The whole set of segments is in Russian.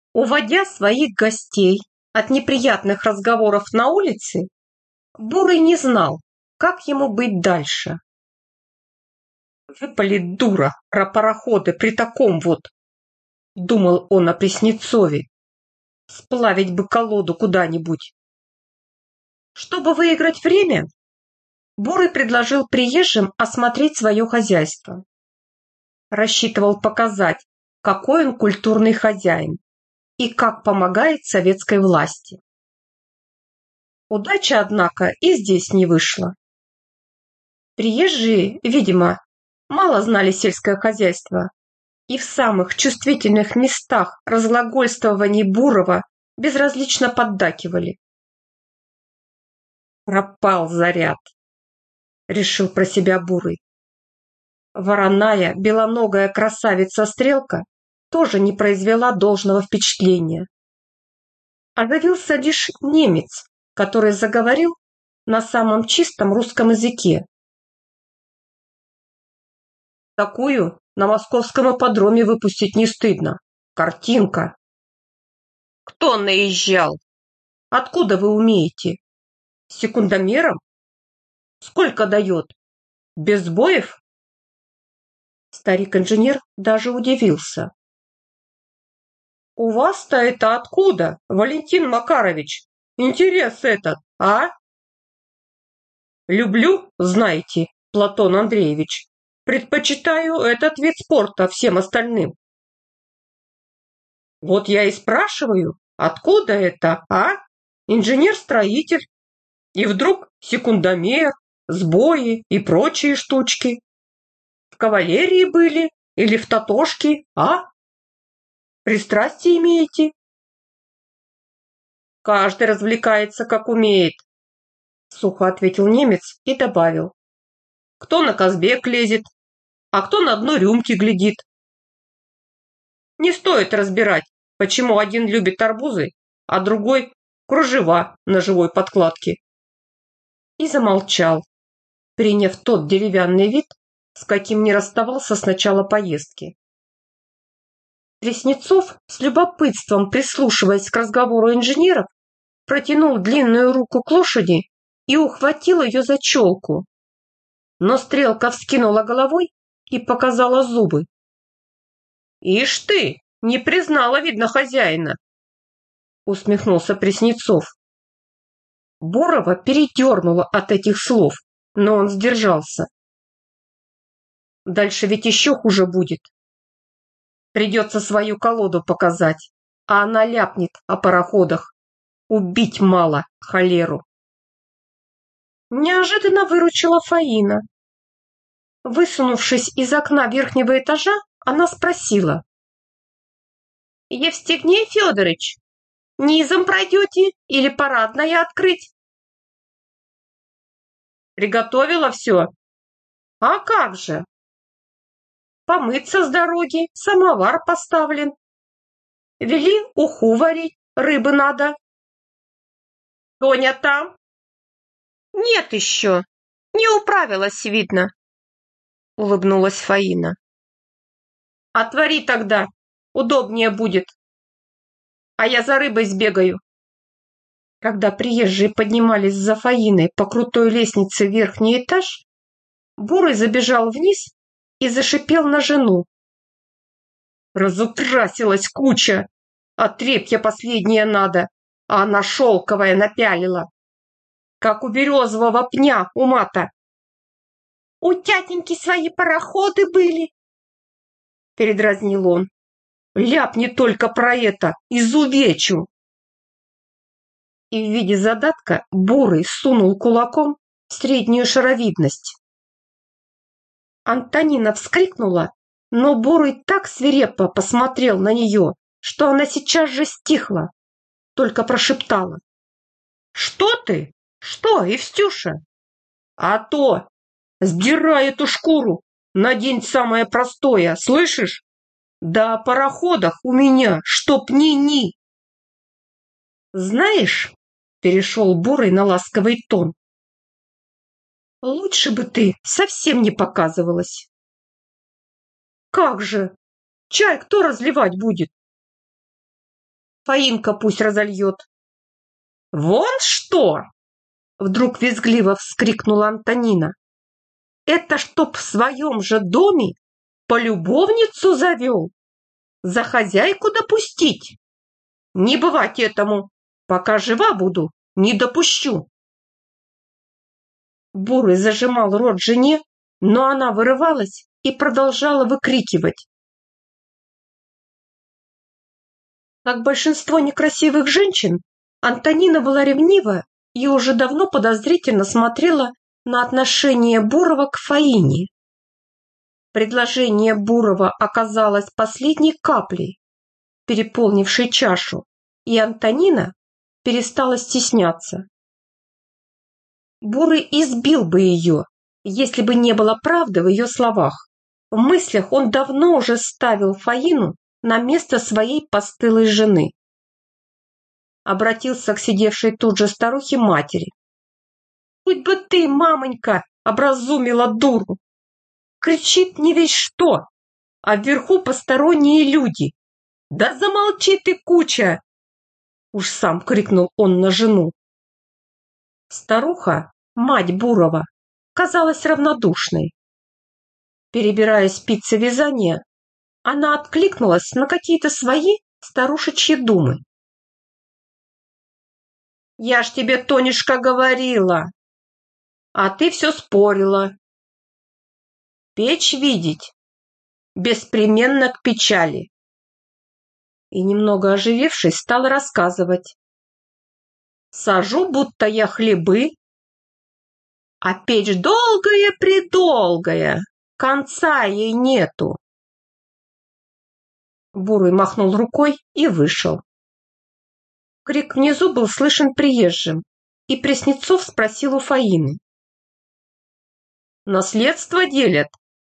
Уводя своих гостей от неприятных разговоров на улице, Бурый не знал, как ему быть дальше. «Выпалит дура про пароходы при таком вот», — думал он о Преснецове. «Сплавить бы колоду куда-нибудь». Чтобы выиграть время, Бурый предложил приезжим осмотреть свое хозяйство. Рассчитывал показать, какой он культурный хозяин и как помогает советской власти. Удача, однако, и здесь не вышла. Приезжие, видимо, мало знали сельское хозяйство, и в самых чувствительных местах разглагольствований Бурова безразлично поддакивали. «Пропал заряд», — решил про себя Бурый. Вороная, белоногая красавица-стрелка тоже не произвела должного впечатления. Оживился лишь немец, который заговорил на самом чистом русском языке. Такую на московском ипподроме выпустить не стыдно. Картинка. Кто наезжал? Откуда вы умеете? С секундомером? Сколько дает? Без сбоев? Старик-инженер даже удивился. У вас-то это откуда, Валентин Макарович? Интерес этот, а? Люблю, знаете, Платон Андреевич. Предпочитаю этот вид спорта всем остальным. Вот я и спрашиваю, откуда это, а? Инженер-строитель. И вдруг секундомер, сбои и прочие штучки. В кавалерии были или в татошке, а? Пристрастие имеете? Каждый развлекается, как умеет, сухо ответил немец и добавил. Кто на Казбек лезет, а кто на дно рюмки глядит. Не стоит разбирать, почему один любит арбузы, а другой кружева на живой подкладке. И замолчал, приняв тот деревянный вид, с каким не расставался с начала поездки. Преснецов, с любопытством прислушиваясь к разговору инженеров, протянул длинную руку к лошади и ухватил ее за челку. Но стрелка вскинула головой и показала зубы. «Ишь ты, не признала, видно, хозяина!» усмехнулся Преснецов. Бурова передернуло от этих слов, но он сдержался. Дальше ведь еще хуже будет. Придется свою колоду показать, а она ляпнет о пароходах. Убить мало холеру. Неожиданно выручила Фаина. Высунувшись из окна верхнего этажа, она спросила. «Евстигней Федорович, низом пройдете или парадное открыть?» «Приготовила все?» «А как же? Помыться с дороги, самовар поставлен. Вели уху варить, рыбы надо». «Тоня там?» «Нет еще, не управилась, видно», — улыбнулась Фаина. «Отвори тогда, удобнее будет, а я за рыбой сбегаю». Когда приезжие поднимались за Фаиной по крутой лестнице в верхний этаж, Бурый забежал вниз и зашипел на жену. «Разукрасилась куча! Отрепья последнее надо, а она шелковая напялила. Как у березового пня у мата». «У тятеньки свои пароходы были», — передразнил он. «Ляпни только про это, изувечу». И в виде задатка Бурый сунул кулаком в среднюю шаровидность. Антонина вскрикнула, но Бурый так свирепо посмотрел на нее, что она сейчас же стихла, только прошептала. «Что ты? Что, Евстюша?» «А то! Сдирай эту шкуру, надень самое простое, слышишь? Да о пароходах у меня, чтоб ни-ни!» «Знаешь», — перешел Бурый на ласковый тон, «лучше бы ты совсем не показывалась». «Как же? Чай кто разливать будет?» Фаинка пусть разольет. Вон что! Вдруг визгливо вскрикнула Антонина. Это чтоб в своем же доме полюбовницу завел? За хозяйку допустить? Не бывать этому. Пока жива буду, не допущу. Бурый зажимал рот жене, но она вырывалась и продолжала выкрикивать. Как большинство некрасивых женщин, Антонина была ревнива и уже давно подозрительно смотрела на отношение Бурова к Фаине. Предложение Бурова оказалось последней каплей, переполнившей чашу, и Антонина перестала стесняться. Бурый избил бы ее, если бы не было правды в ее словах. В мыслях он давно уже ставил Фаину на место своей постылой жены. Обратился к сидевшей тут же старухе матери. «Хоть бы ты, мамонька, образумила дуру! Кричит не весь что, а вверху посторонние люди. Да замолчи ты, куча!» Уж сам крикнул он на жену. Старуха, мать Бурова, казалась равнодушной. Перебирая спицы вязания, она откликнулась на какие-то свои старушечьи думы. «Я ж тебе, Тонюшка, говорила, а ты все спорила. Печь видеть беспременно к печали». И, немного оживившись, стала рассказывать. «Сажу, будто я хлебы, а печь долгая-предолгая, конца ей нету». Бурый махнул рукой и вышел. Крик внизу был слышен приезжим, и Преснецов спросил у Фаины. «Наследство делят?»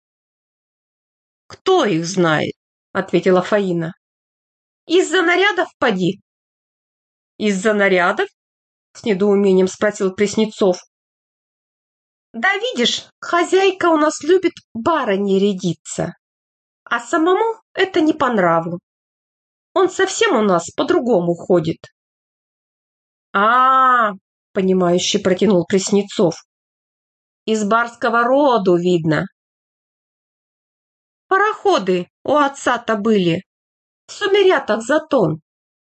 «Кто их знает?» — ответила Фаина. «Из-за нарядов поди». «Из-за нарядов?» — с недоумением спросил Преснецов. «Да видишь, хозяйка у нас любит барыней рядиться, а самому это не по нраву. Он совсем у нас по-другому ходит». Понимающе протянул Преснецов. «Из барского роду, видно». «Пароходы у отца-то были, в Сумерятах затон».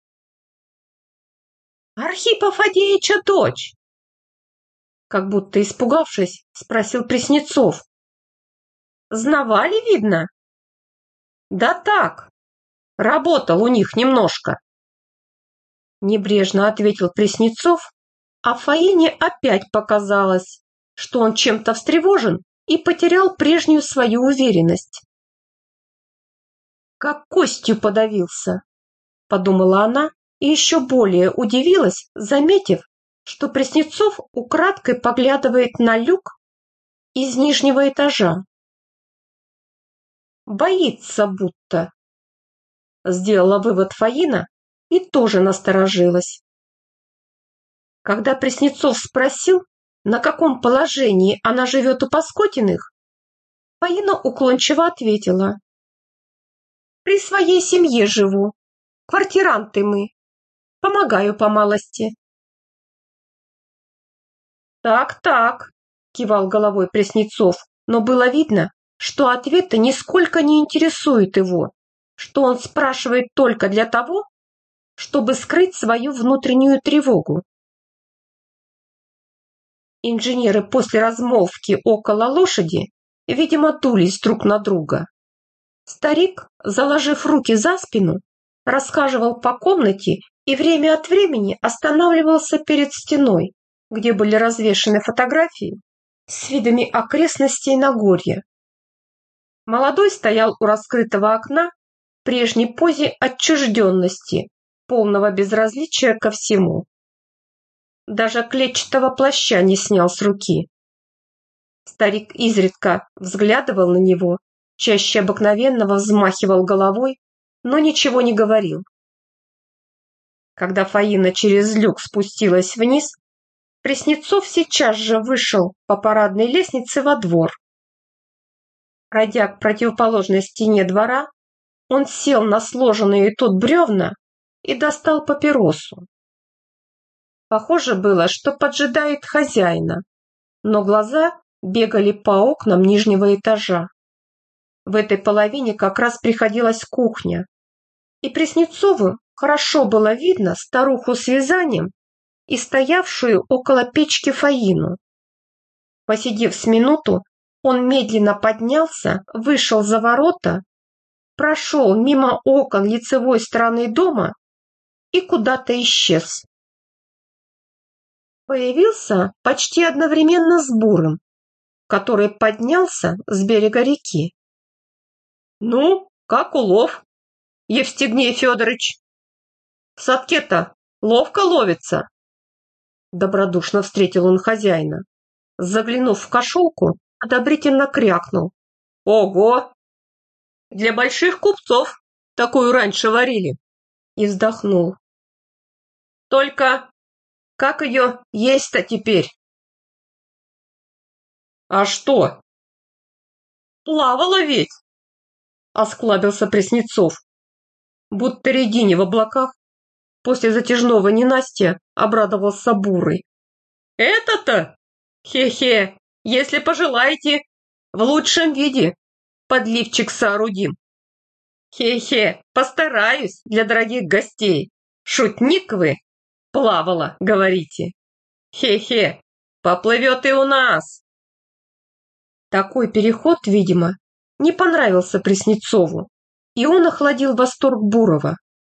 «Архипа Фадеича дочь?» Как будто испугавшись, спросил Преснецов. «Знавали, видно?» «Да так, работал у них немножко». Небрежно ответил Преснецов, а Фаине опять показалось, что он чем-то встревожен и потерял прежнюю свою уверенность. «Как костью подавился», — подумала она и еще более удивилась, заметив, что Преснецов украдкой поглядывает на люк из нижнего этажа. «Боится будто», — сделала вывод Фаина и тоже насторожилась. Когда Преснецов спросил, на каком положении она живет у Паскотиных, Фаина уклончиво ответила. «При своей семье живу, квартиранты мы, помогаю по малости». «Так», — кивал головой Преснецов, но было видно, что ответ-то нисколько не интересует его, что он спрашивает только для того, чтобы скрыть свою внутреннюю тревогу. Инженеры после размолвки около лошади, видимо, дулись друг на друга. Старик, заложив руки за спину, расхаживал по комнате и время от времени останавливался перед стеной, где были развешаны фотографии с видами окрестностей Нагорья. Молодой стоял у раскрытого окна в прежней позе отчужденности, полного безразличия ко всему. Даже клетчатого плаща не снял с руки. Старик изредка взглядывал на него, чаще обыкновенного взмахивал головой, но ничего не говорил. Когда Фаина через люк спустилась вниз, Преснецов сейчас же вышел по парадной лестнице во двор. Пройдя к противоположной стене двора, он сел на сложенные тут бревна и достал папиросу. Похоже было, что поджидает хозяина, но глаза бегали по окнам нижнего этажа. В этой половине как раз приходилась кухня, и Преснецову хорошо было видно старуху с вязанием и стоявшую около печки Фаину. Посидев с минуту, он медленно поднялся, вышел за ворота, прошел мимо окон лицевой стороны дома и куда-то исчез. Появился почти одновременно с Бурым, который поднялся с берега реки. «Ну, как улов, Евстигней Федорович? В садке-то ловко ловится?» Добродушно встретил он хозяина. Заглянув в кошелку, одобрительно крякнул. «Ого! Для больших купцов такую раньше варили!» И вздохнул. «Только как ее есть-то теперь?» «А что?» «Плавала ведь!» Осклабился Преснецов. Будто Регине в облаках после затяжного ненастья обрадовался Бурый. «Это-то? Хе-хе, если пожелаете, в лучшем виде подливчик соорудим. Хе-хе, постараюсь для дорогих гостей. Шутник вы, плавала, говорите. Хе-хе, поплывет и у нас». Такой переход, видимо, не понравился Преснецову, и он охладил восторг Бурова.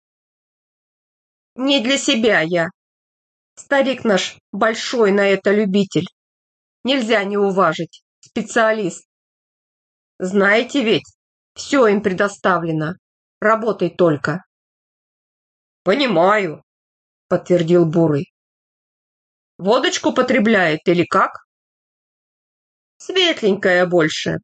«Не для себя я. Старик наш большой на это любитель. Нельзя не уважить. Специалист. Знаете ведь, все им предоставлено. Работай только». «Понимаю», — подтвердил Бурый. «Водочку потребляет или как?» «Светленькая больше».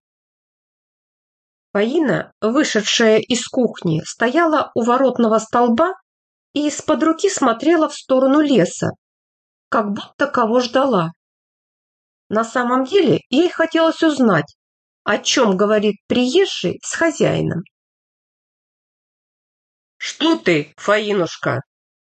Фаина, вышедшая из кухни, стояла у воротного столба и из-под руки смотрела в сторону леса, как будто кого ждала. На самом деле ей хотелось узнать, о чем говорит приезжий с хозяином. «Что ты, Фаинушка?»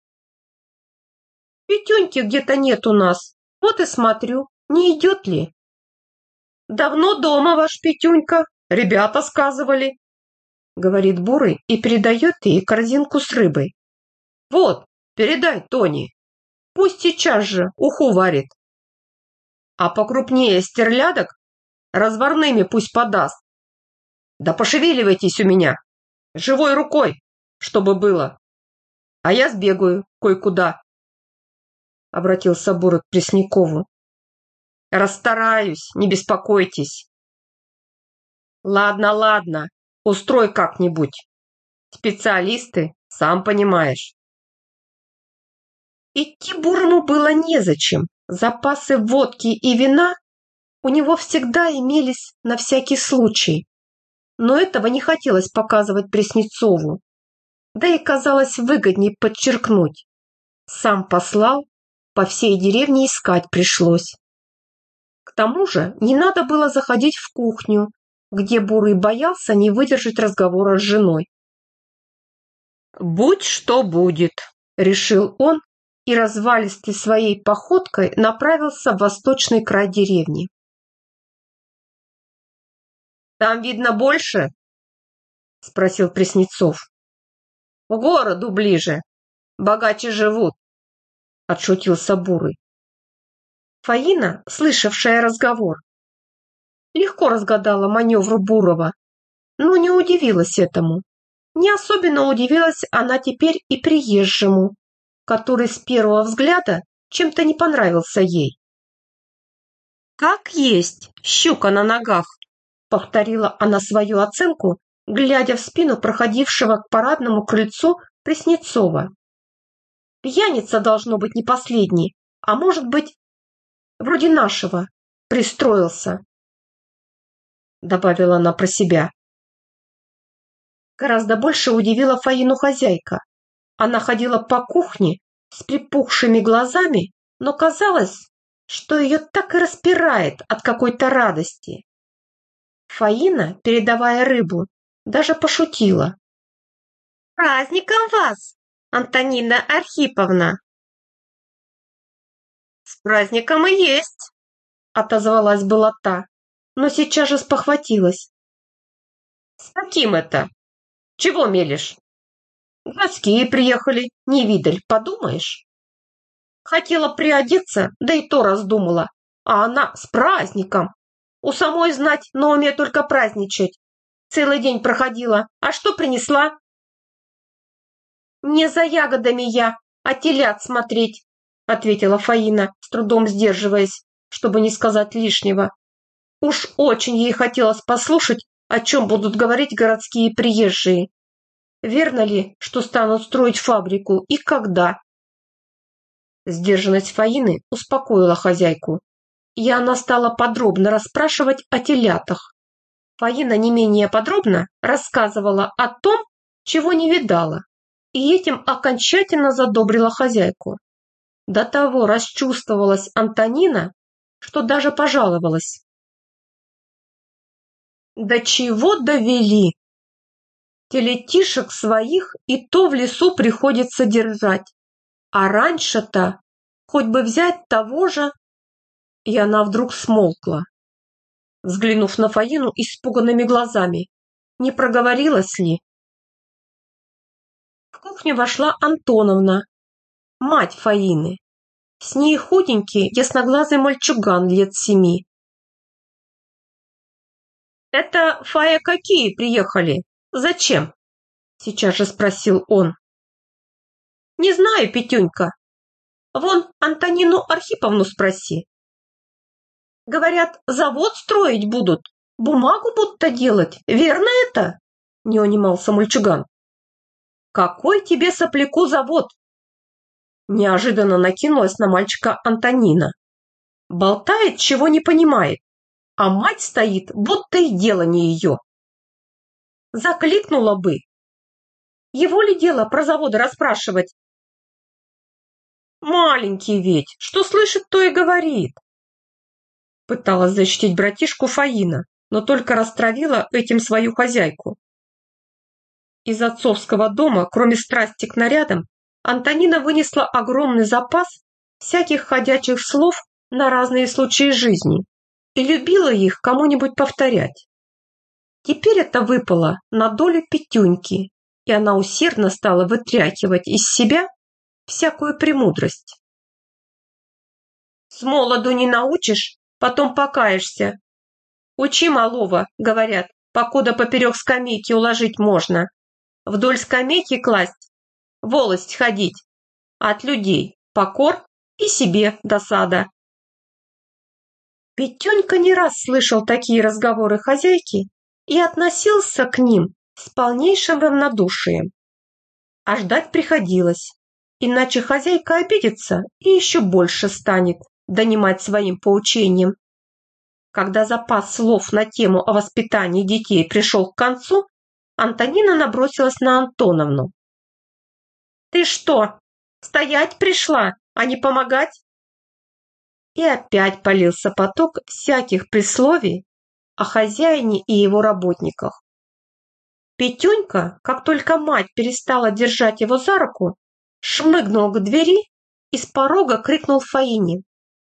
«Петюньки где-то нет у нас, вот и смотрю, не идет ли». «Давно дома ваш Петюнька, ребята сказывали», — говорит Бурый и передает ей корзинку с рыбой. «Вот, передай Тони, пусть сейчас же уху варит. А покрупнее стерлядок разварными пусть подаст. Да пошевеливайтесь у меня, живой рукой, чтобы было. А я сбегаю кое-куда», — обратился Бурый к Преснякову. «Расстараюсь, не беспокойтесь». «Ладно, ладно, устрой как-нибудь. Специалисты, сам понимаешь». Идти Бурому было незачем. Запасы водки и вина у него всегда имелись на всякий случай. Но этого не хотелось показывать Преснецову. Да и казалось выгоднее подчеркнуть. Сам послал, по всей деревне искать пришлось. К тому же не надо было заходить в кухню, где Бурый боялся не выдержать разговора с женой. «Будь что будет», — решил он, и развалистой своей походкой направился в восточный край деревни. «Там видно больше?» — спросил Преснецов. «К городу ближе, богаче живут», — отшутился Бурый. Фаина, слышавшая разговор, легко разгадала маневр Бурова, но не удивилась этому. Не особенно удивилась она теперь и приезжему, который с первого взгляда чем-то не понравился ей. «Как есть, щука на ногах», — повторила она свою оценку, глядя в спину проходившего к парадному крыльцу Преснецова. «Пьяница должно быть не последний, а может быть, вроде нашего, пристроился», — добавила она про себя. Гораздо больше удивила Фаину хозяйка. Она ходила по кухне с припухшими глазами, но казалось, что ее так и распирает от какой-то радости. Фаина, передавая рыбу, даже пошутила. «Праздником вас, Антонина Архиповна?» «С праздником и есть!» — отозвалась была та, но сейчас же спохватилась. «С каким это? Чего мелешь? Городские приехали, не видаль, подумаешь?» Хотела приодеться, да и то раздумала. А она с праздником. У самой знать на уме только праздничать. Целый день проходила. А что принесла? «Не за ягодами я, а телят смотреть», ответила Фаина, с трудом сдерживаясь, чтобы не сказать лишнего. Уж очень ей хотелось послушать, о чем будут говорить городские приезжие. Верно ли, что станут строить фабрику и когда? Сдержанность Фаины успокоила хозяйку, и она стала подробно расспрашивать о телятах. Фаина не менее подробно рассказывала о том, чего не видала, и этим окончательно задобрила хозяйку. До того расчувствовалась Антонина, что даже пожаловалась. До чего довели? Телетишек своих и то в лесу приходится держать. А раньше-то хоть бы взять того же. И она вдруг смолкла, взглянув на Фаину испуганными глазами. Не проговорилась ли? В кухню вошла Антоновна, мать Фаины. С ней худенький, ясноглазый мальчуган лет 7. «Это, Фая, какие приехали? Зачем?» Сейчас же спросил он. «Не знаю, Петюнька. Вон Антонину Архиповну спроси. Говорят, завод строить будут, бумагу будто делать. Верно это?» Не унимался мальчуган. «Какой тебе, сопляку, завод?» Неожиданно накинулась на мальчика Антонина. Болтает, чего не понимает, а мать стоит, будто и дело не ее. Закликнула бы. Его ли дело про заводы расспрашивать? Маленький ведь, что слышит, то и говорит. Пыталась защитить братишку Фаина, но только растравила этим свою хозяйку. Из отцовского дома, кроме страсти к нарядам, Антонина вынесла огромный запас всяких ходячих слов на разные случаи жизни и любила их кому-нибудь повторять. Теперь это выпало на долю Петюньки, и она усердно стала вытряхивать из себя всякую премудрость. «С молоду не научишь, потом покаешься. Учи малого, говорят, покуда поперек скамейки уложить можно. Вдоль скамейки класть, волость ходить, от людей покор и себе досада». Петюнька не раз слышал такие разговоры хозяйки и относился к ним с полнейшим равнодушием. А ждать приходилось, иначе хозяйка обидится и еще больше станет донимать своим поучением. Когда запас слов на тему о воспитании детей пришел к концу, Антонина набросилась на Антоновну. «Ты что, стоять пришла, а не помогать?» И опять полился поток всяких присловий о хозяине и его работниках. Петюнька, как только мать перестала держать его за руку, шмыгнул к двери и с порога крикнул Фаине.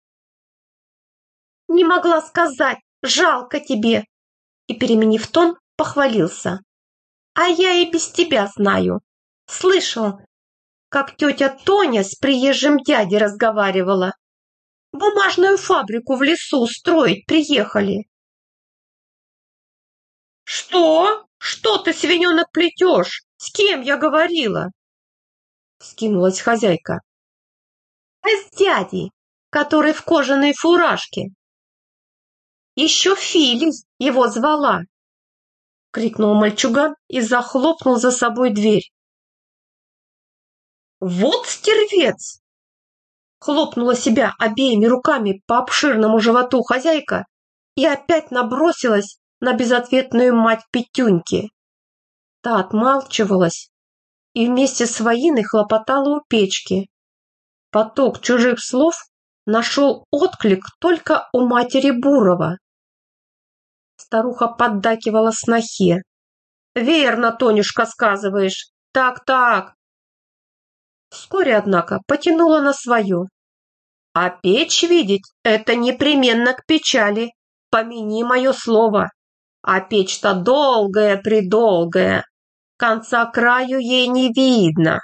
«Не могла сказать, жалко тебе!» И, переменив тон, похвалился. «А я и без тебя знаю. Слышал, как тетя Тоня с приезжим дядей разговаривала. Бумажную фабрику в лесу строить приехали». «Что? Что ты, свиненок, плетешь? С кем я говорила?» Вскинулась хозяйка. «А с дядей, который в кожаной фуражке. Еще Филис его звала!» Крикнул мальчуган и захлопнул за собой дверь. «Вот стервец!» Хлопнула себя обеими руками по обширному животу хозяйка и опять набросилась на безответную мать Петюньки. Та отмалчивалась и вместе с Фаиной хлопотала у печки. Поток чужих слов нашел отклик только у матери Бурова. Старуха поддакивала снохе. «Верно, Тонюшка, сказываешь. Так-так. Вскоре, однако, потянула на свое. А печь видеть — это непременно к печали, помяни мое слово. А печь-то долгая-предолгая, конца краю ей не видно.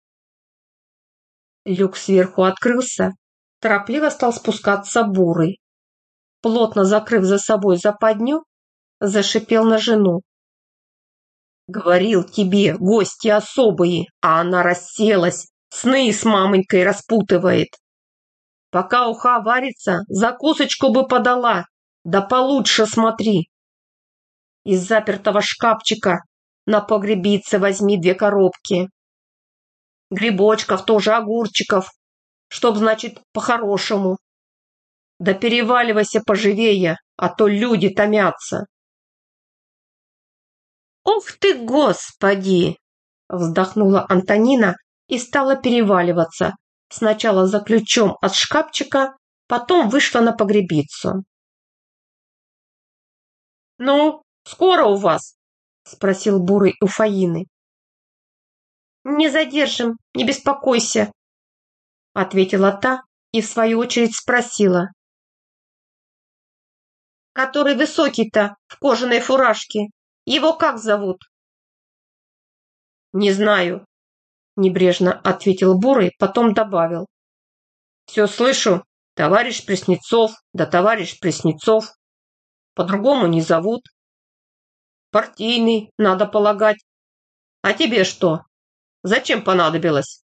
Люк сверху открылся, торопливо стал спускаться Бурый. Плотно закрыв за собой западню, зашипел на жену. Говорил тебе, гости особые, а она расселась, сны с мамонькой распутывает. Пока уха варится, закусочку бы подала, да получше смотри. Из запертого шкафчика на погребице возьми 2 коробки. Грибочков тоже, огурчиков, чтоб, значит, по-хорошему. Да переваливайся поживее, а то люди томятся. «Ух ты, Господи!» — вздохнула Антонина и стала переваливаться. Сначала за ключом от шкафчика, потом вышла на погребицу. «Ну, скоро у вас?» — спросил Бурый у Фаины. «Не задержим, не беспокойся», — ответила та и в свою очередь спросила. «Который высокий-то, в кожаной фуражке, его как зовут?» «Не знаю», — небрежно ответил Бурый, потом добавил. «Все слышу, товарищ Преснецов, да товарищ Преснецов. По-другому не зовут. Партийный, надо полагать. А тебе что? Зачем понадобилось?»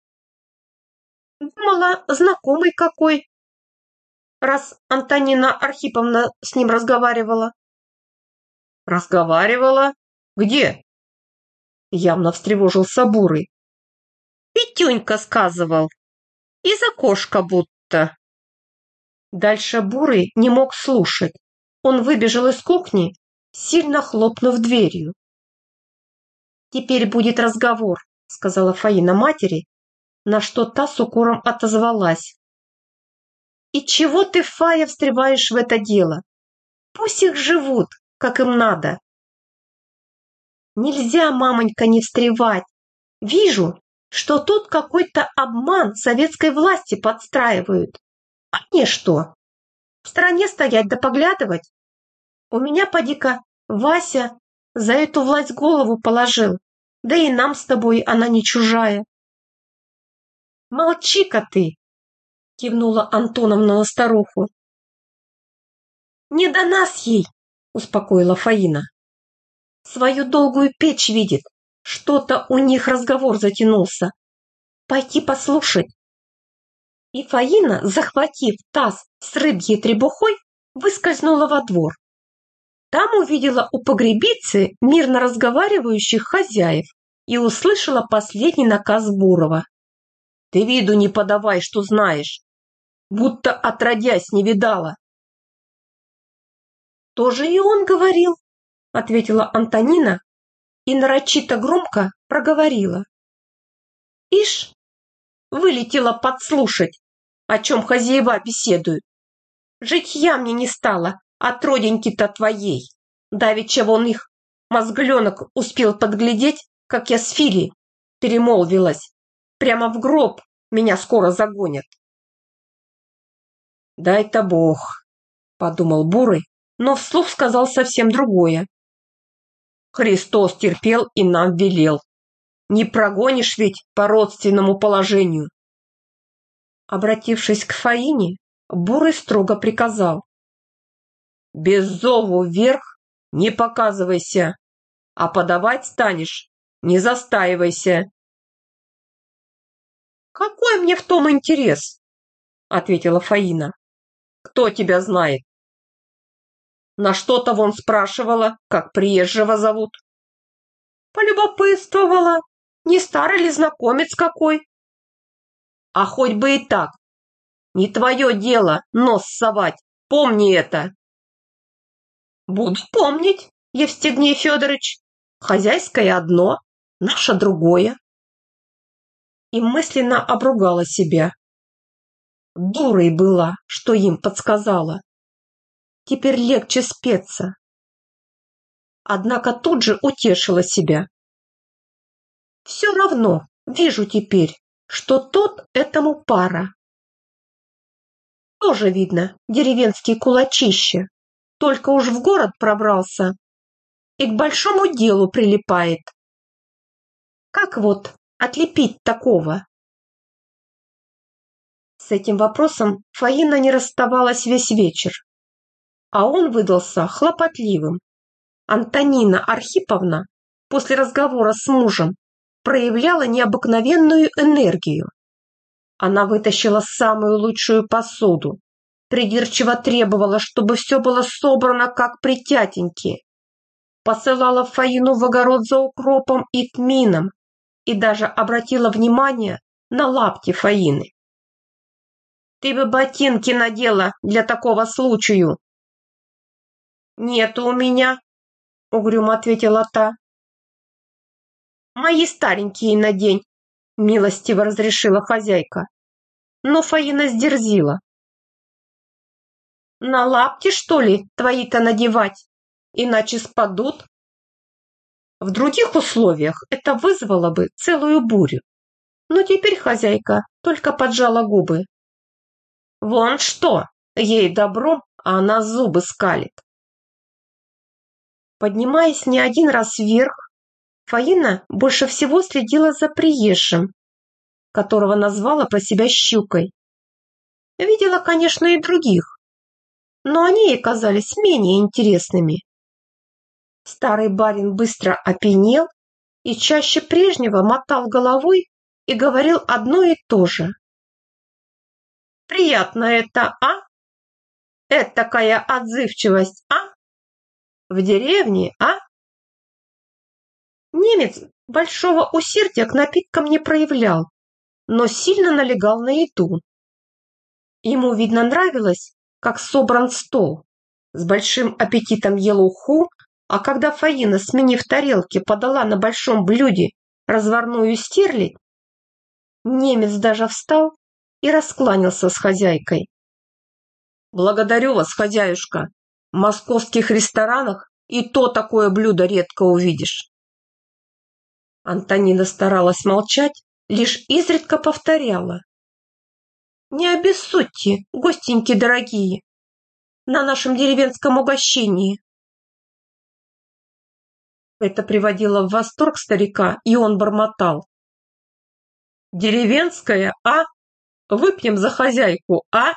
«Думала, знакомый какой, раз Антонина Архиповна с ним разговаривала». «Разговаривала? Где?» Явно встревожился Бурый. «Петюнька сказывал. Из окошка будто». Дальше Бурый не мог слушать. Он выбежал из кухни, сильно хлопнув дверью. «Теперь будет разговор», — сказала Фаина матери, на что та с укором отозвалась. «И чего ты, Фая, встреваешь в это дело? Пусть их живут, как им надо». «Нельзя, мамонька, не встревать. Вижу, что тут какой-то обман советской власти подстраивают. А мне что? В стороне стоять да поглядывать? У меня, поди-ка, Вася за эту власть голову положил, да и нам с тобой она не чужая». «Молчи-ка ты!» — кивнула Антоновна на старуху. «Не до нас ей!» — успокоила Фаина. «Свою долгую печь видит. Что-то у них разговор затянулся. Пойти послушать». И Фаина, захватив таз с рыбьей требухой, выскользнула во двор. Там увидела у погребицы мирно разговаривающих хозяев и услышала последний наказ Бурова. «Ты виду не подавай, что знаешь, будто отродясь не видала». «Тоже и он говорил», — ответила Антонина и нарочито громко проговорила. «Ишь, вылетела подслушать, о чем хозяева беседуют. Житья мне не стало от роденьки-то твоей. Давеча вон их мозгленок успел подглядеть, как я с Фили перемолвилась. Прямо в гроб меня скоро загонят». «Дай-то Бог», — подумал Бурый, но вслух сказал совсем другое. «Христос терпел и нам велел. Не прогонишь ведь по родственному положению». Обратившись к Фаине, Бурый строго приказал. «Без зову вверх не показывайся, а подавать станешь, не застаивайся». «Какой мне в том интерес?» — ответила Фаина. «Кто тебя знает? На что-то вон спрашивала, как приезжего зовут». «Полюбопытствовала, не старый ли знакомец какой?» «А хоть бы и так. Не твое дело нос совать, помни это». «Буду помнить, Евстигней Федорович. Хозяйское одно, наше другое». И мысленно обругала себя. Дурой была, что им подсказала. Теперь легче спеться. Однако тут же утешила себя. Все равно, вижу теперь, что тот этому пара. Тоже видно, деревенский кулачище, только уж в город пробрался и к большому делу прилипает. Как вот отлепить такого? С этим вопросом Фаина не расставалась весь вечер, а он выдался хлопотливым. Антонина Архиповна после разговора с мужем проявляла необыкновенную энергию. Она вытащила самую лучшую посуду, придирчиво требовала, чтобы все было собрано, как при тятеньке. Посылала Фаину в огород за укропом и тмином и даже обратила внимание на лапти Фаины. «Ты бы ботинки надела для такого случаю». «Нету у меня», — угрюмо ответила та. «Мои старенькие надень», — милостиво разрешила хозяйка. Но Фаина сдерзила. «На лапти, что ли, твои-то надевать? Иначе спадут». В других условиях это вызвало бы целую бурю. Но теперь хозяйка только поджала губы. Вон что, ей добром, а она зубы скалит. Поднимаясь не один раз вверх, Фаина больше всего следила за приезжим, которого назвала про себя щукой. Видела, конечно, и других, но они ей казались менее интересными. Старый барин быстро опьянел и чаще прежнего мотал головой и говорил одно и то же. «Приятно это, а? Этакая отзывчивость, а? В деревне, а?» Немец большого усердия к напиткам не проявлял, но сильно налегал на еду. Ему, видно, нравилось, как собран стол. С большим аппетитом ел уху, а когда Фаина, сменив тарелки, подала на большом блюде разварную стерлядь, немец даже встал и раскланялся с хозяйкой. «Благодарю вас, хозяюшка. В московских ресторанах и то такое блюдо редко увидишь». Антонина старалась молчать, лишь изредка повторяла. «Не обессудьте, гостеньки дорогие, на нашем деревенском угощении». Это приводило в восторг старика, и он бормотал. «Деревенская, а? Выпьем за хозяйку, а?»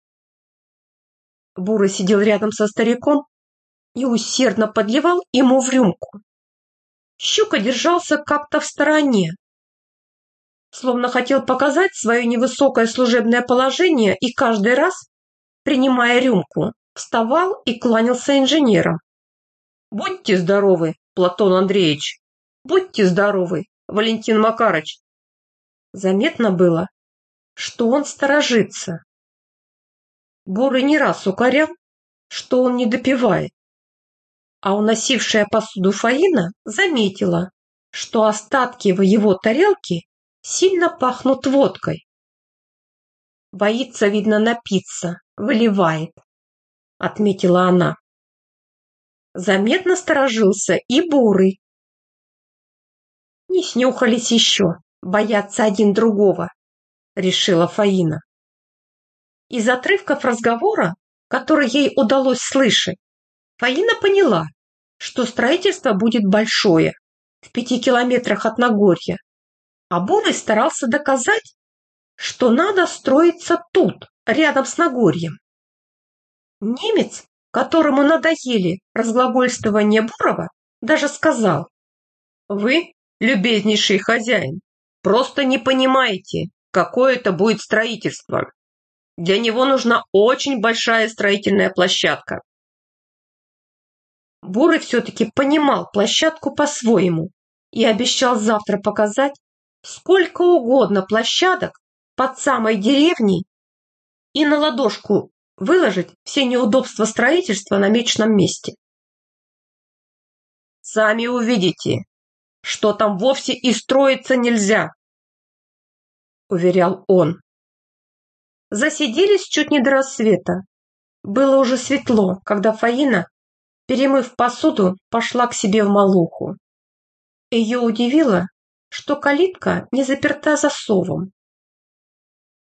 Бурый сидел рядом со стариком и усердно подливал ему в рюмку. Щука держался как-то в стороне, словно хотел показать свое невысокое служебное положение и каждый раз, принимая рюмку, вставал и кланялся инженерам. «Будьте здоровы, Платон Андреевич! Будьте здоровы, Валентин Макарыч!» Заметно было, что он сторожится. Бурый не раз укорял, что он не допивает, а уносившая посуду Фаина заметила, что остатки в его тарелке сильно пахнут водкой. «Боится, видно, напиться, выливает», — отметила она. Заметно сторожился и Бурый. «Не снюхались еще, боятся один другого», — решила Фаина. Из отрывков разговора, который ей удалось слышать, Фаина поняла, что строительство будет большое, в 5 километрах от Нагорья, а Бурый старался доказать, что надо строиться тут, рядом с Нагорьем. Немец, которому надоели разглагольствования Бурова, даже сказал: «Вы, любезнейший хозяин, просто не понимаете, какое это будет строительство. Для него нужна очень большая строительная площадка». Бурый все-таки понимал площадку по-своему и обещал завтра показать сколько угодно площадок под самой деревней и на ладошку выложить все неудобства строительства на намеченном месте. «Сами увидите, что там вовсе и строиться нельзя», — уверял он. Засиделись чуть не до рассвета. Было уже светло, когда Фаина, перемыв посуду, пошла к себе в малуху. Ее удивило, что калитка не заперта засовом,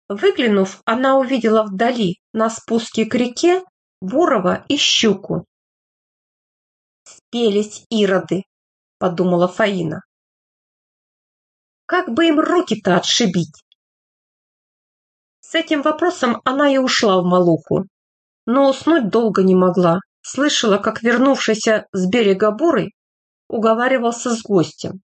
Выглянув, она увидела вдали, на спуске к реке, Бурова и щуку. «Спелись ироды», — подумала Фаина. «Как бы им руки-то отшибить?» С этим вопросом она и ушла в Малуху, но уснуть долго не могла. Слышала, как вернувшийся с берега Бурый уговаривался с гостем.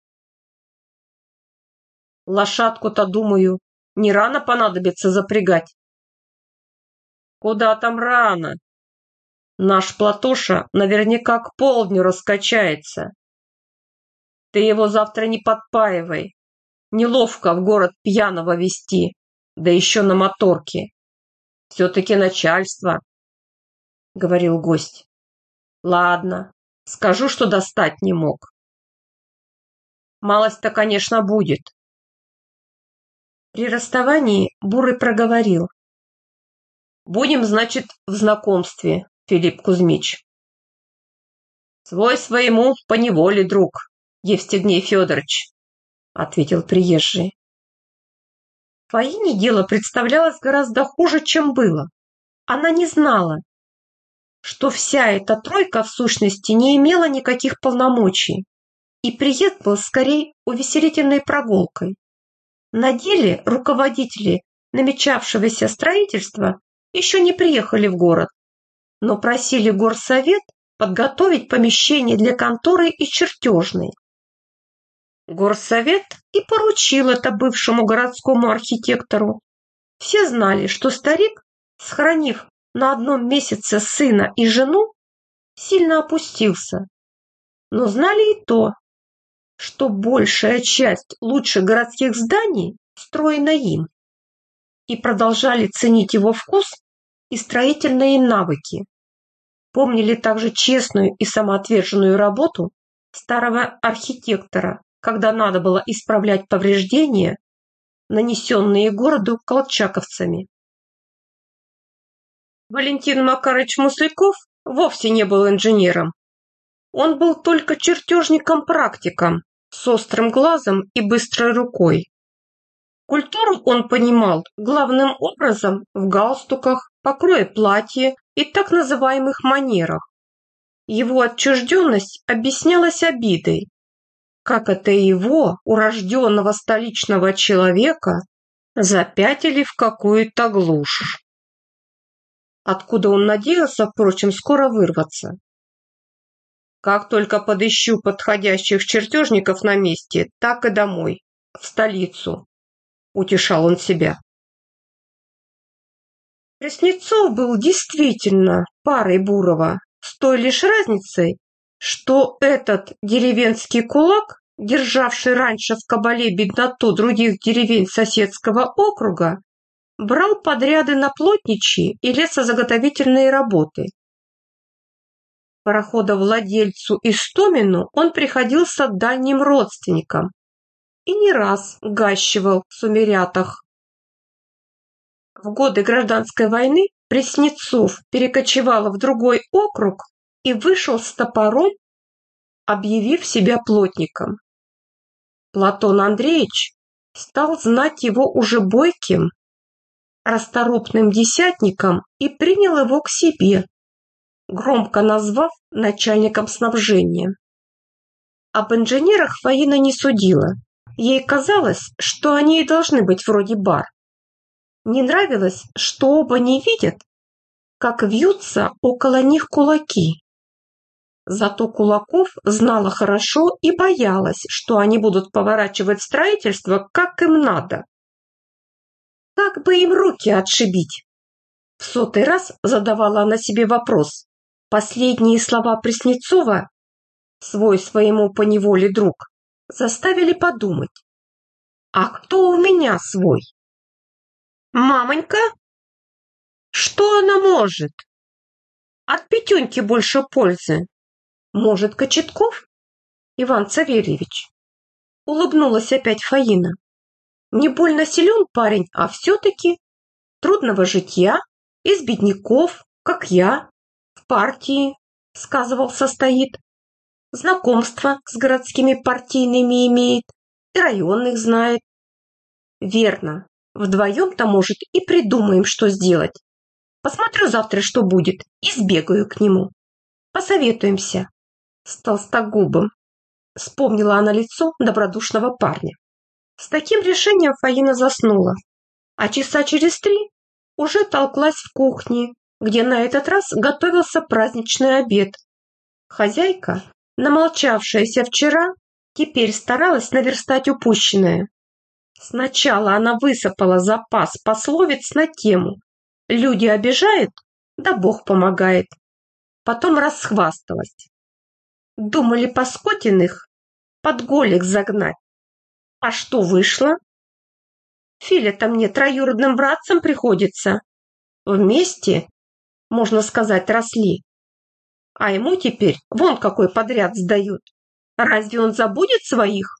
«Лошадку-то, думаю, не рано понадобится запрягать». «Куда там рано? Наш Платоша наверняка к полдню раскачается. Ты его завтра не подпаивай. Неловко в город пьяного везти, да еще на моторке. Все-таки начальство», — говорил гость. «Ладно, скажу, что достать не мог. Малость-то, конечно, будет». При расставании Бурый проговорил: «Будем, значит, в знакомстве, Филипп Кузьмич». «Свой своему поневоле, друг, Евстигней Федорович», — ответил приезжий. Фаине дело представлялось гораздо хуже, чем было. Она не знала, что вся эта тройка в сущности не имела никаких полномочий, и приезд был скорее увеселительной прогулкой. На деле руководители намечавшегося строительства еще не приехали в город, но просили горсовет подготовить помещение для конторы и чертежной. Горсовет и поручил это бывшему городскому архитектору. Все знали, что старик, сохранив на одном месяце сына и жену, сильно опустился. Но знали и то, что большая часть лучших городских зданий строена им, и продолжали ценить его вкус и строительные навыки. Помнили также честную и самоотверженную работу старого архитектора, когда надо было исправлять повреждения, нанесенные городу колчаковцами. Валентин Макарыч Мусляков вовсе не был инженером. Он был только чертежником-практиком, с острым глазом и быстрой рукой. Культуру он понимал главным образом в галстуках, покрое платья и так называемых манерах. Его отчужденность объяснялась обидой. Как это его, урожденного столичного человека, запятили в какую-то глушь. Откуда он надеялся, впрочем, скоро вырваться. Как только подыщу подходящих чертежников на месте, так и домой, в столицу, утешал он себя. Преснецов был действительно парой Бурова, с той лишь разницей, что этот деревенский кулак, державший раньше в кабале бедноту других деревень соседского округа, брал подряды на плотничьи и лесозаготовительные работы. Пароходовладельцу Истомину он приходился дальним родственником и не раз гащивал в Сумерятах. В годы гражданской войны Преснецов перекочевал в другой округ и вышел с топором, объявив себя плотником. Платон Андреевич стал знать его уже бойким, расторопным десятником и принял его к себе, громко назвав начальником снабжения. Об инженерах Фаина не судила. Ей казалось, что они и должны быть вроде бар. Не нравилось, что оба не видят, как вьются около них кулаки. Зато Кулаков знала хорошо и боялась, что они будут поворачивать строительство, как им надо. Как бы им руки отшибить? В 100-й раз задавала она себе вопрос. Последние слова Преснецова, свой своему поневоле друг, заставили подумать. А кто у меня свой? Мамонька? Что она может? От Петюньки больше пользы. Может, Кочетков? Иван Савельевич. Улыбнулась опять Фаина. Не больно силен парень, а все-таки трудного житья, из бедняков, как я, в партии, сказывал, состоит. Знакомство с городскими партийными имеет и районных знает. Верно, Вдвоем-то, может, и придумаем, что сделать. Посмотрю завтра, что будет, и сбегаю к нему. Посоветуемся. С толстогубым. Вспомнила она лицо добродушного парня. С таким решением Фаина заснула, а часа через 3 уже толклась в кухне, где на этот раз готовился праздничный обед. Хозяйка, намолчавшаяся вчера, теперь старалась наверстать упущенное. Сначала она высыпала запас пословиц на тему «Люди обижают, да Бог помогает». Потом расхвасталась. Думали Паскотиных под голик загнать. А что вышло? Филя-то мне троюродным братцем приходится. Вместе, можно сказать, росли. А ему теперь вон какой подряд сдают. Разве он забудет своих?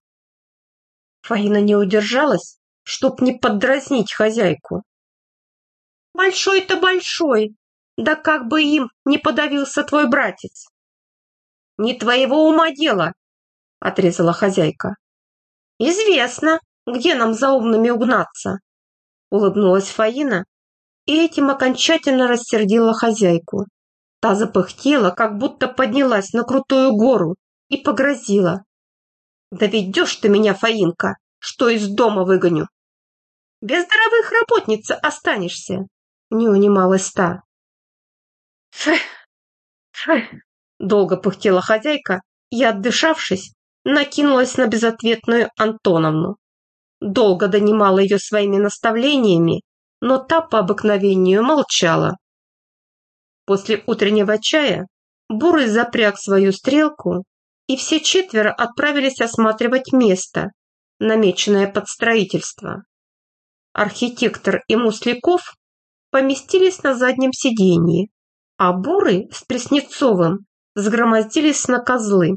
Фаина не удержалась, чтоб не поддразнить хозяйку. Большой-то большой, да как бы им не подавился твой братец. Не твоего ума дело, отрезала хозяйка. Известно, где нам за умными угнаться, улыбнулась Фаина и этим окончательно рассердила хозяйку. Та запыхтела, как будто поднялась на крутую гору и погрозила. Да ведешь ты меня, Фаинка, что из дома выгоню. Без даровых работниц останешься, не унималась та. Фэ, фэ, долго пыхтела хозяйка и, отдышавшись, накинулась на безответную Антоновну. Долго донимала ее своими наставлениями, но та по обыкновению молчала. После утреннего чая Бурый запряг свою стрелку, и все четверо отправились осматривать место, намеченное под строительство. Архитектор и Мусляков поместились на заднем сиденье, а Бурый с Преснецовым сгромоздились на козлы.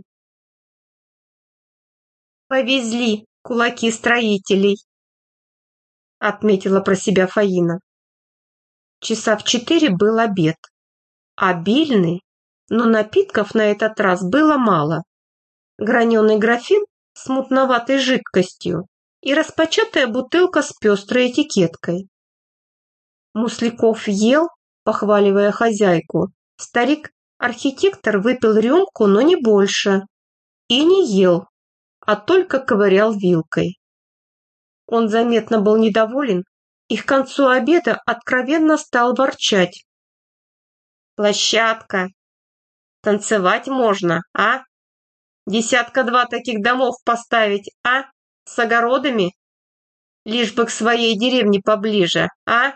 «Повезли кулаки строителей», — отметила про себя Фаина. Часа в 4 был обед. Обильный, но напитков на этот раз было мало. Граненый графин с мутноватой жидкостью и распочатая бутылка с пестрой этикеткой. Мусляков ел, похваливая хозяйку. Старик-архитектор выпил рюмку, но не больше. И не ел, а только ковырял вилкой. Он заметно был недоволен и к концу обеда откровенно стал ворчать. «Площадка. Танцевать можно, а? 10-2 таких домов поставить, а? С огородами? Лишь бы к своей деревне поближе, а?»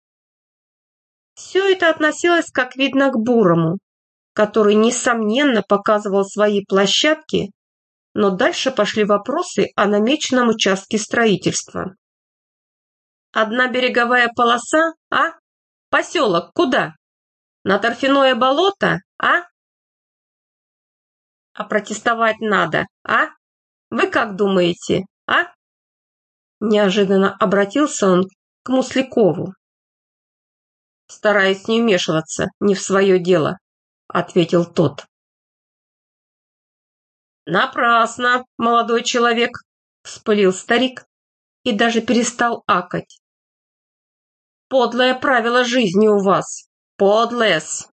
Все это относилось, как видно, к Бурому, который, несомненно, показывал свои площадки, но дальше пошли вопросы о намеченном участке строительства. «Одна береговая полоса, а? Поселок куда? На торфяное болото, а? А протестовать надо, а? Вы как думаете, а?» Неожиданно обратился он к Муслякову. «Стараюсь не вмешиваться, не в свое дело», — ответил тот. «Напрасно, молодой человек», — вспылил старик и даже перестал акать. «Подлое правило жизни у вас, подлое-с».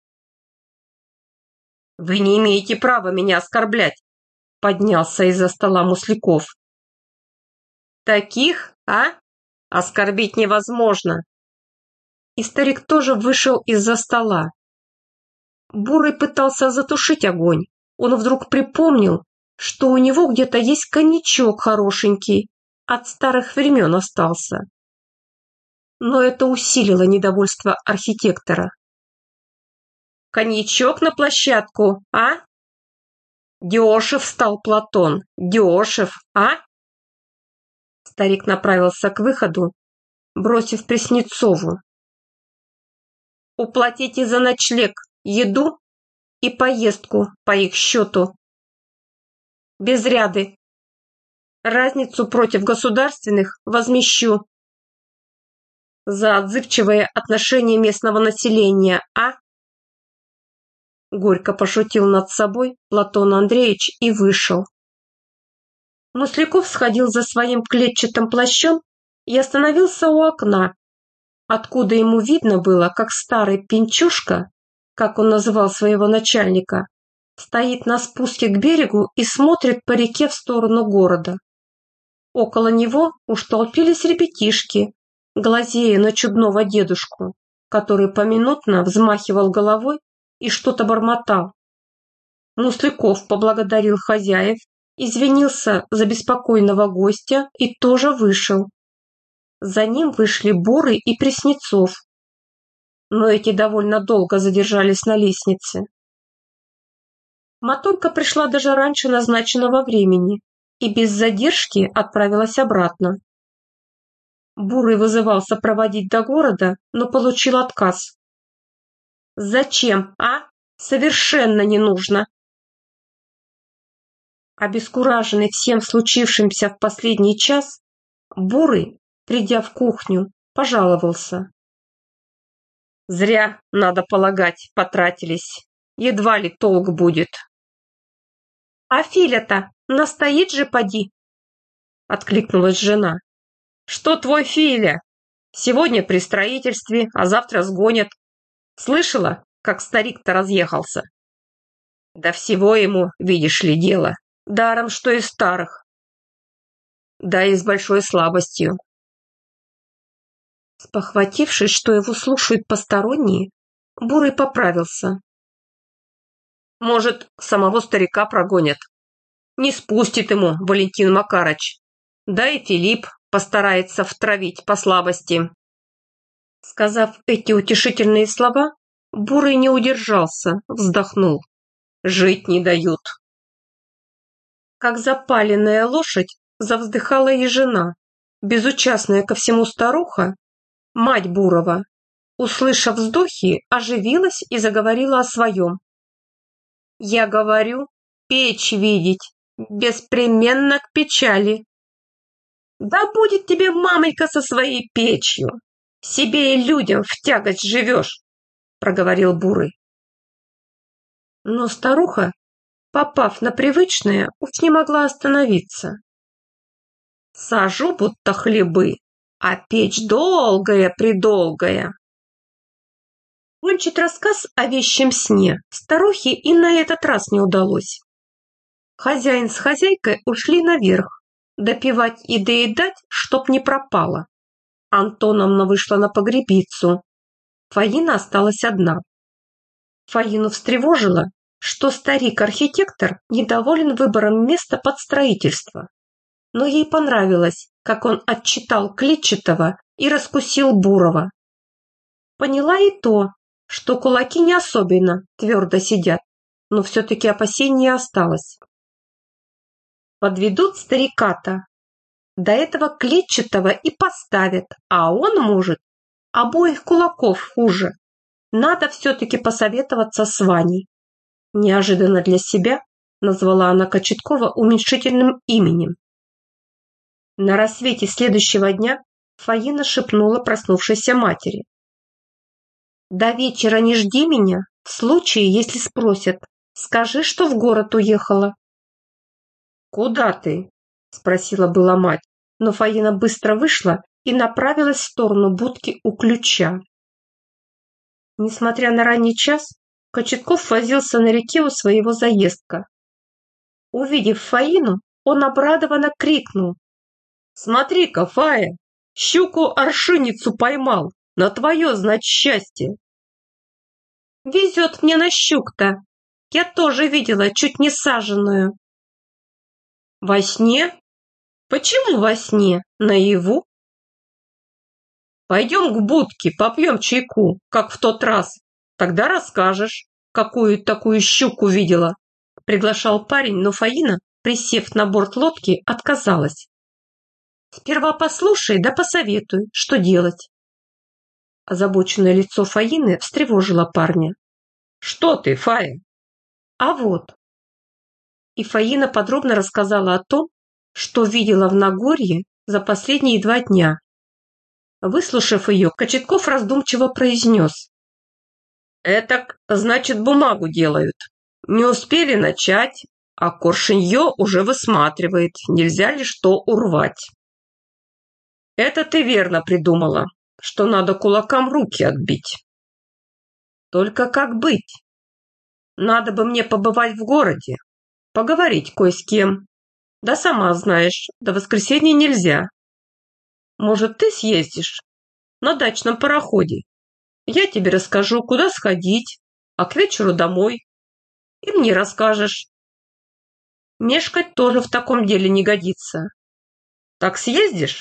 «Вы не имеете права меня оскорблять», — поднялся из-за стола Мусляков. «Таких, а? Оскорбить невозможно». И старик тоже вышел из-за стола. Бурый пытался затушить огонь. Он вдруг припомнил, что у него где-то есть коньячок хорошенький, от старых времен остался. Но это усилило недовольство архитектора. «Коньячок на площадку, а? Дешев стал Платон, дешев, а?» Старик направился к выходу, бросив Преснецову. «Уплатите за ночлег, еду и поездку по их счету. Без ряды. Разницу против государственных возмещу. За отзывчивое отношение местного населения, а?» Горько пошутил над собой Платон Андреевич и вышел. Мусляков сходил за своим клетчатым плащом и остановился у окна, откуда ему видно было, как старый пинчушка, как он называл своего начальника, стоит на спуске к берегу и смотрит по реке в сторону города. Около него уж толпились ребятишки, глазея на чудного дедушку, который поминутно взмахивал головой и что-то бормотал. Мусляков поблагодарил хозяев, извинился за беспокойного гостя и тоже вышел. За ним вышли Бурый и Преснецов, но эти довольно долго задержались на лестнице. Моторка пришла даже раньше назначенного времени и без задержки отправилась обратно. Бурый вызывался проводить до города, но получил отказ. «Зачем, а? Совершенно не нужно!» Обескураженный всем случившимся в последний час, Бурый, придя в кухню, пожаловался. «Зря, надо полагать, потратились. Едва ли толк будет». «А Филя-то настоит же поди!» — откликнулась жена. «Что твой Филя? Сегодня при строительстве, а завтра сгонят. Слышала, как старик-то разъехался? Да всего ему, видишь ли, дело. Даром, что из старых. Да и с большой слабостью». Спохватившись, что его слушают посторонние, Бурый поправился. «Может, самого старика прогонят. Не спустит ему Валентин Макарыч. Да и Филипп постарается втравить по слабости». Сказав эти утешительные слова, Бурый не удержался, вздохнул. «Жить не дают». Как запаленная лошадь завздыхала и жена, безучастная ко всему старуха, мать Бурова, услышав вздохи, оживилась и заговорила о своем. «Я говорю, печь видеть, беспременно к печали». «Да будет тебе, мамонька, со своей печью! Себе и людям в тягость живешь!» — проговорил Бурый. Но старуха, попав на привычное, уж не могла остановиться. «Сажу будто хлебы, а печь долгая-предолгая». Кончить рассказ о вещем сне старухе и на этот раз не удалось. Хозяин с хозяйкой ушли наверх, допивать и доедать, чтоб не пропало. Антоновна вышла на погребицу. Фаина осталась одна. Фаину встревожило, что старик-архитектор недоволен выбором места под строительство. Но ей понравилось, как он отчитал Клетчатого и раскусил Бурова. Поняла и то, что кулаки не особенно твердо сидят, но все-таки опасение осталось. Подведут старика-то. До этого Клетчатого и поставят, а он может обоих кулаков хуже. Надо все-таки посоветоваться с Ваней. Неожиданно для себя назвала она Кочеткова уменьшительным именем. На рассвете следующего дня Фаина шепнула проснувшейся матери. «До вечера не жди меня, в случае, если спросят, скажи, что в город уехала». «Куда ты?» – спросила была мать, но Фаина быстро вышла и направилась в сторону будки у ключа. Несмотря на ранний час, Кочетков возился на реке у своего заездка. Увидев Фаину, он обрадованно крикнул: «Смотри-ка, Фая, щуку-аршиницу поймал, на твое, значит, счастье!» «Везет мне на щук-то, я тоже видела чуть не саженую». «Во сне? Почему во сне? Наяву?» «Пойдем к будке, попьем чайку, как в тот раз. Тогда расскажешь, какую такую щуку видела», — приглашал парень, но Фаина, присев на борт лодки, отказалась. «Сперва послушай, да посоветуй, что делать». Озабоченное лицо Фаины встревожило парня. «Что ты, Фая?» «А вот». И Фаина подробно рассказала о том, что видела в Нагорье за последние 2 дня. Выслушав ее, Кочетков раздумчиво произнес: «Этак, значит, бумагу делают. Не успели начать, а Коршунье уже высматривает, нельзя ли что урвать». Это ты верно придумала, что надо кулакам руки отбить. Только как быть? Надо бы мне побывать в городе, поговорить кое с кем. Да сама знаешь, до воскресенья нельзя. Может, ты съездишь на дачном пароходе? Я тебе расскажу, куда сходить, а к вечеру домой. И мне расскажешь. Мешкать тоже в таком деле не годится. Так съездишь?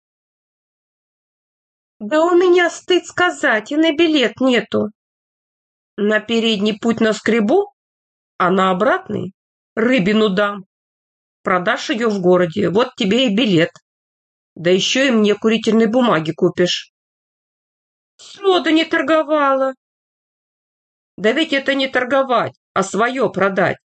Да у меня стыд сказать, и на билет нету. На передний путь наскребу, а на обратный рыбину дам. Продашь ее в городе, вот тебе и билет. Да еще и мне курительной бумаги купишь. Сроду не торговала. Да ведь это не торговать, а свое продать.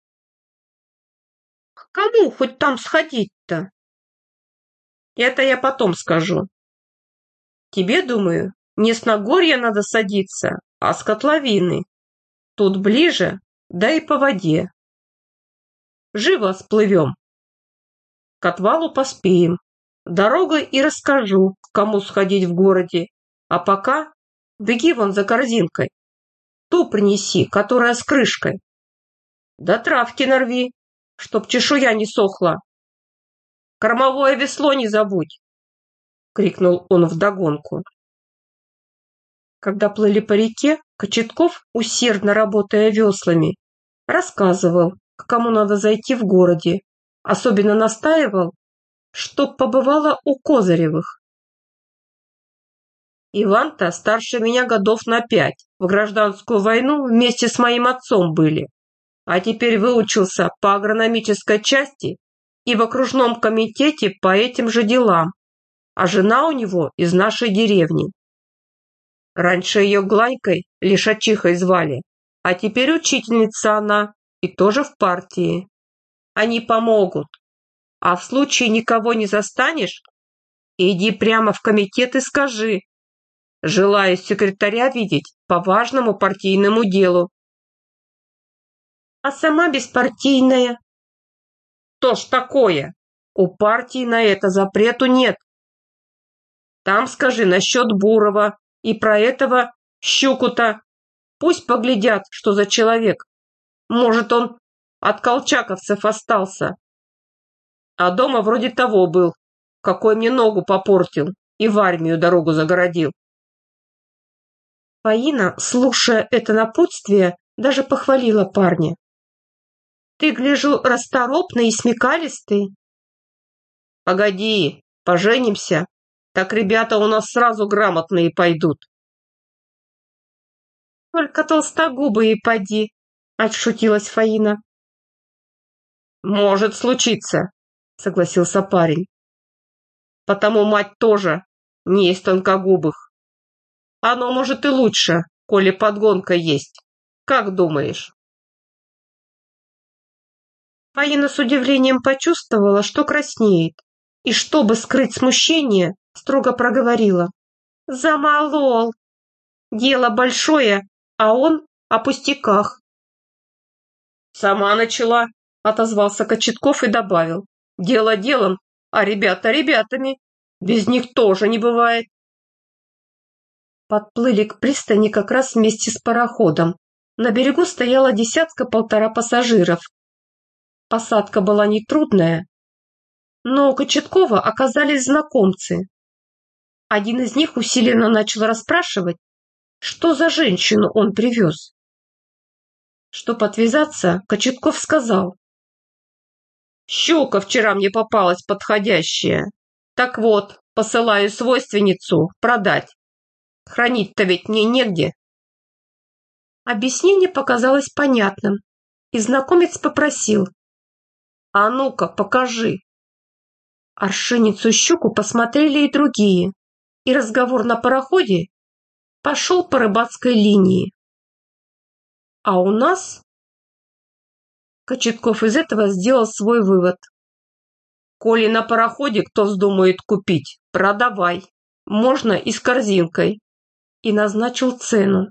К кому хоть там сходить-то? Это я потом скажу. Тебе, думаю, не с Нагорья надо садиться, а с котловины. Тут ближе, да и по воде. Живо сплывем. К отвалу поспеем. Дорогой и расскажу, кому сходить в городе. А пока беги вон за корзинкой. Ту принеси, которая с крышкой. Да травки нарви, чтоб чешуя не сохла. Кормовое весло не забудь, крикнул он вдогонку. Когда плыли по реке, Кочетков, усердно работая веслами, рассказывал, к кому надо зайти в городе. Особенно настаивал, чтоб побывала у Козыревых. Иван-то старше меня годов на 5. В гражданскую войну вместе с моим отцом были. А теперь выучился по агрономической части и в окружном комитете по этим же делам. А жена у него из нашей деревни. Раньше ее Глайкой, лишачихой звали, а теперь учительница она и тоже в партии. Они помогут. А в случае никого не застанешь, иди прямо в комитет и скажи: желаю секретаря видеть по важному партийному делу. А сама беспартийная. То ж такое? У партии на это запрету нет. Там скажи насчет Бурова и про этого Щуку-то. Пусть поглядят, что за человек. Может, он от колчаковцев остался. А дома вроде того был, какой мне ногу попортил и в армию дорогу загородил. Фаина, слушая это напутствие, даже похвалила парня. Ты, гляжу, расторопный и смекалистый. Погоди, поженимся, так ребята у нас сразу грамотные пойдут. Только толстогубые поди, отшутилась Фаина. Может случиться, согласился парень. Потому мать тоже не из тонкогубых. Оно может и лучше, коли подгонка есть. Как думаешь? Фаина с удивлением почувствовала, что краснеет, и, чтобы скрыть смущение, строго проговорила. Замолол. Дело большое, а он о пустяках. Сама начала, отозвался Кочетков и добавил. Дело делом, а ребята ребятами. Без них тоже не бывает. Подплыли к пристани как раз вместе с пароходом. На берегу стояло 10-1.5 пассажиров. Посадка была нетрудная, но у Кочеткова оказались знакомцы. Один из них усиленно начал расспрашивать, что за женщину он привез. Чтоб отвязаться, Кочетков сказал. Щука вчера мне попалась подходящая. Так вот, посылаю свойственницу продать. Хранить-то ведь мне негде. Объяснение показалось понятным, и знакомец попросил. А ну-ка, покажи. Аршиницу Щуку посмотрели и другие, и разговор на пароходе пошел по рыбацкой линии. А у нас... Кочетков из этого сделал свой вывод. Коли на пароходе кто вздумает купить, продавай. Можно и с корзинкой. И назначил цену.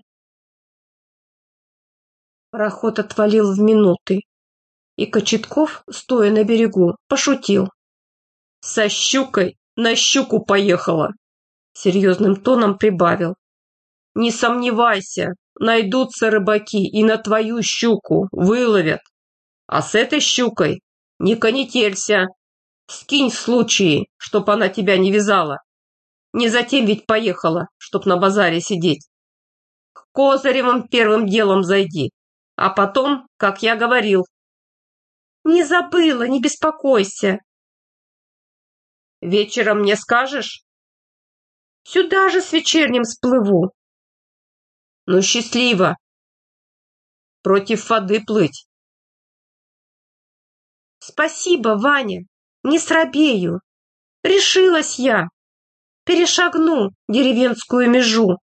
Пароход отвалил в минуты, и Кочетков, стоя на берегу, пошутил. Со щукой На щуку поехала. Серьезным тоном прибавил. Не сомневайся, найдутся рыбаки и на твою щуку выловят. А с этой щукой не конетелься. Скинь в случае, чтоб она тебя не вязала. Не затем ведь поехала, чтоб на базаре сидеть. К Козыревым первым делом зайди, а потом, как я говорил. Не забыла, не беспокойся. Вечером мне скажешь? Сюда же с вечерним сплыву. Ну, счастливо. Против воды плыть. Спасибо, Ваня, не срабею. Решилась я. Перешагну деревенскую межу.